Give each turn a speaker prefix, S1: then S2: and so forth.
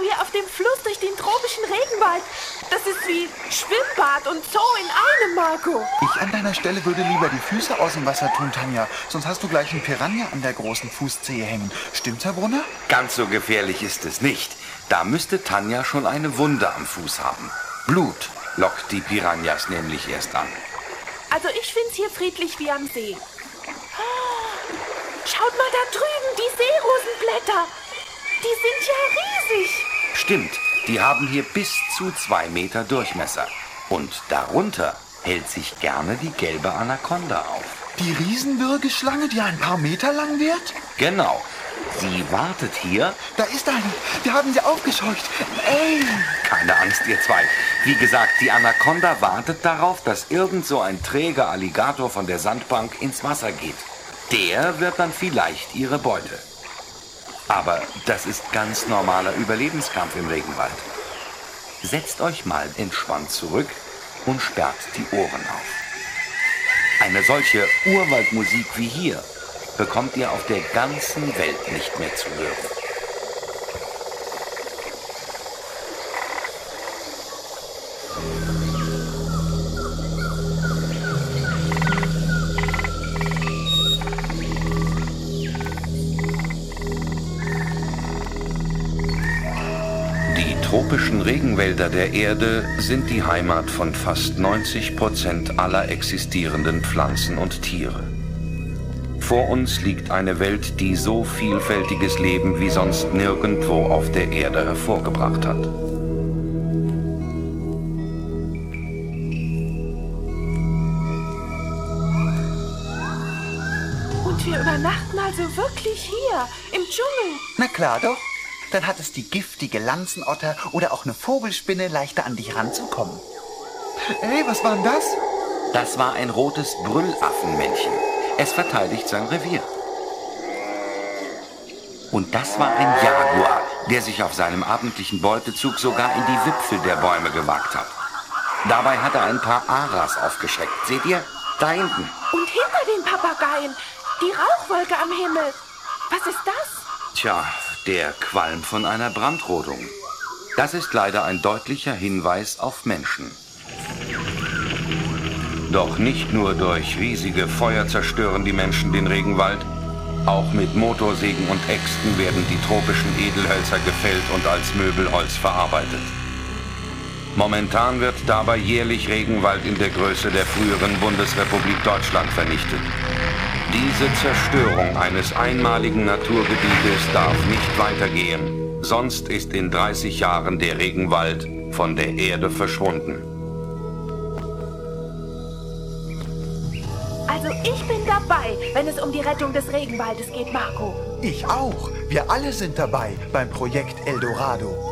S1: So hier auf dem Fluss durch den tropischen Regenwald. Das ist wie Schwimmbad und Zoo in einem, Marco.
S2: Ich an deiner Stelle würde lieber die Füße aus dem Wasser tun, Tanja. Sonst hast du gleich einen Piranha an der großen Fußzehe hängen. Stimmt's, Herr Brunner?
S3: Ganz so gefährlich ist es nicht. Da müsste Tanja schon eine Wunde am Fuß haben. Blut lockt die Piranhas nämlich erst an.
S1: Also ich find's hier friedlich wie am See. Schaut mal da drüben, die Seerosenblätter. Die sind ja riesig.
S3: Stimmt, die haben hier bis zu 2 Meter Durchmesser. Und darunter hält sich gerne die gelbe Anaconda auf.
S2: Die Riesenwürgeschlange, die ein paar Meter lang wird?
S3: Genau. Sie wartet hier.
S2: Da ist eine. Wir haben sie aufgescheucht. Ey!
S3: Keine Angst, ihr zwei. Wie gesagt, die Anaconda wartet darauf, dass irgend so ein träger Alligator von der Sandbank ins Wasser geht. Der wird dann vielleicht ihre Beute. Aber das ist ganz normaler Überlebenskampf im Regenwald. Setzt euch mal entspannt zurück und sperrt die Ohren auf. Eine solche Urwaldmusik wie hier bekommt ihr auf der ganzen Welt nicht mehr zu hören. Die tropischen Regenwälder der Erde sind die Heimat von fast 90% aller existierenden Pflanzen und Tiere. Vor uns liegt eine Welt, die so vielfältiges Leben wie sonst nirgendwo auf der Erde hervorgebracht hat.
S1: Und wir übernachten also wirklich hier, im Dschungel.
S2: Na klar doch. Dann hat es die giftige Lanzenotter oder auch eine Vogelspinne leichter an dich ranzukommen. Ey, was war denn das?
S3: Das war ein rotes Brüllaffenmännchen. Es verteidigt sein Revier. Und das war ein Jaguar, der sich auf seinem abendlichen Beutezug sogar in die Wipfel der Bäume gewagt hat. Dabei hat er ein paar Aras aufgeschreckt. Seht ihr? Da hinten.
S1: Und hinter den Papageien, die Rauchwolke am Himmel. Was ist das?
S3: Tja, der Qualm von einer Brandrodung. Das ist leider ein deutlicher Hinweis auf Menschen. Doch nicht nur durch riesige Feuer zerstören die Menschen den Regenwald. Auch mit Motorsägen und Äxten werden die tropischen Edelhölzer gefällt und als Möbelholz verarbeitet. Momentan wird dabei jährlich Regenwald in der Größe der früheren Bundesrepublik Deutschland vernichtet. Diese Zerstörung eines einmaligen Naturgebietes darf nicht weitergehen. Sonst ist in 30 Jahren der Regenwald von der Erde verschwunden.
S1: Also ich bin dabei, wenn es um die Rettung des Regenwaldes geht, Marco.
S2: Ich auch. Wir alle sind dabei beim Projekt Eldorado.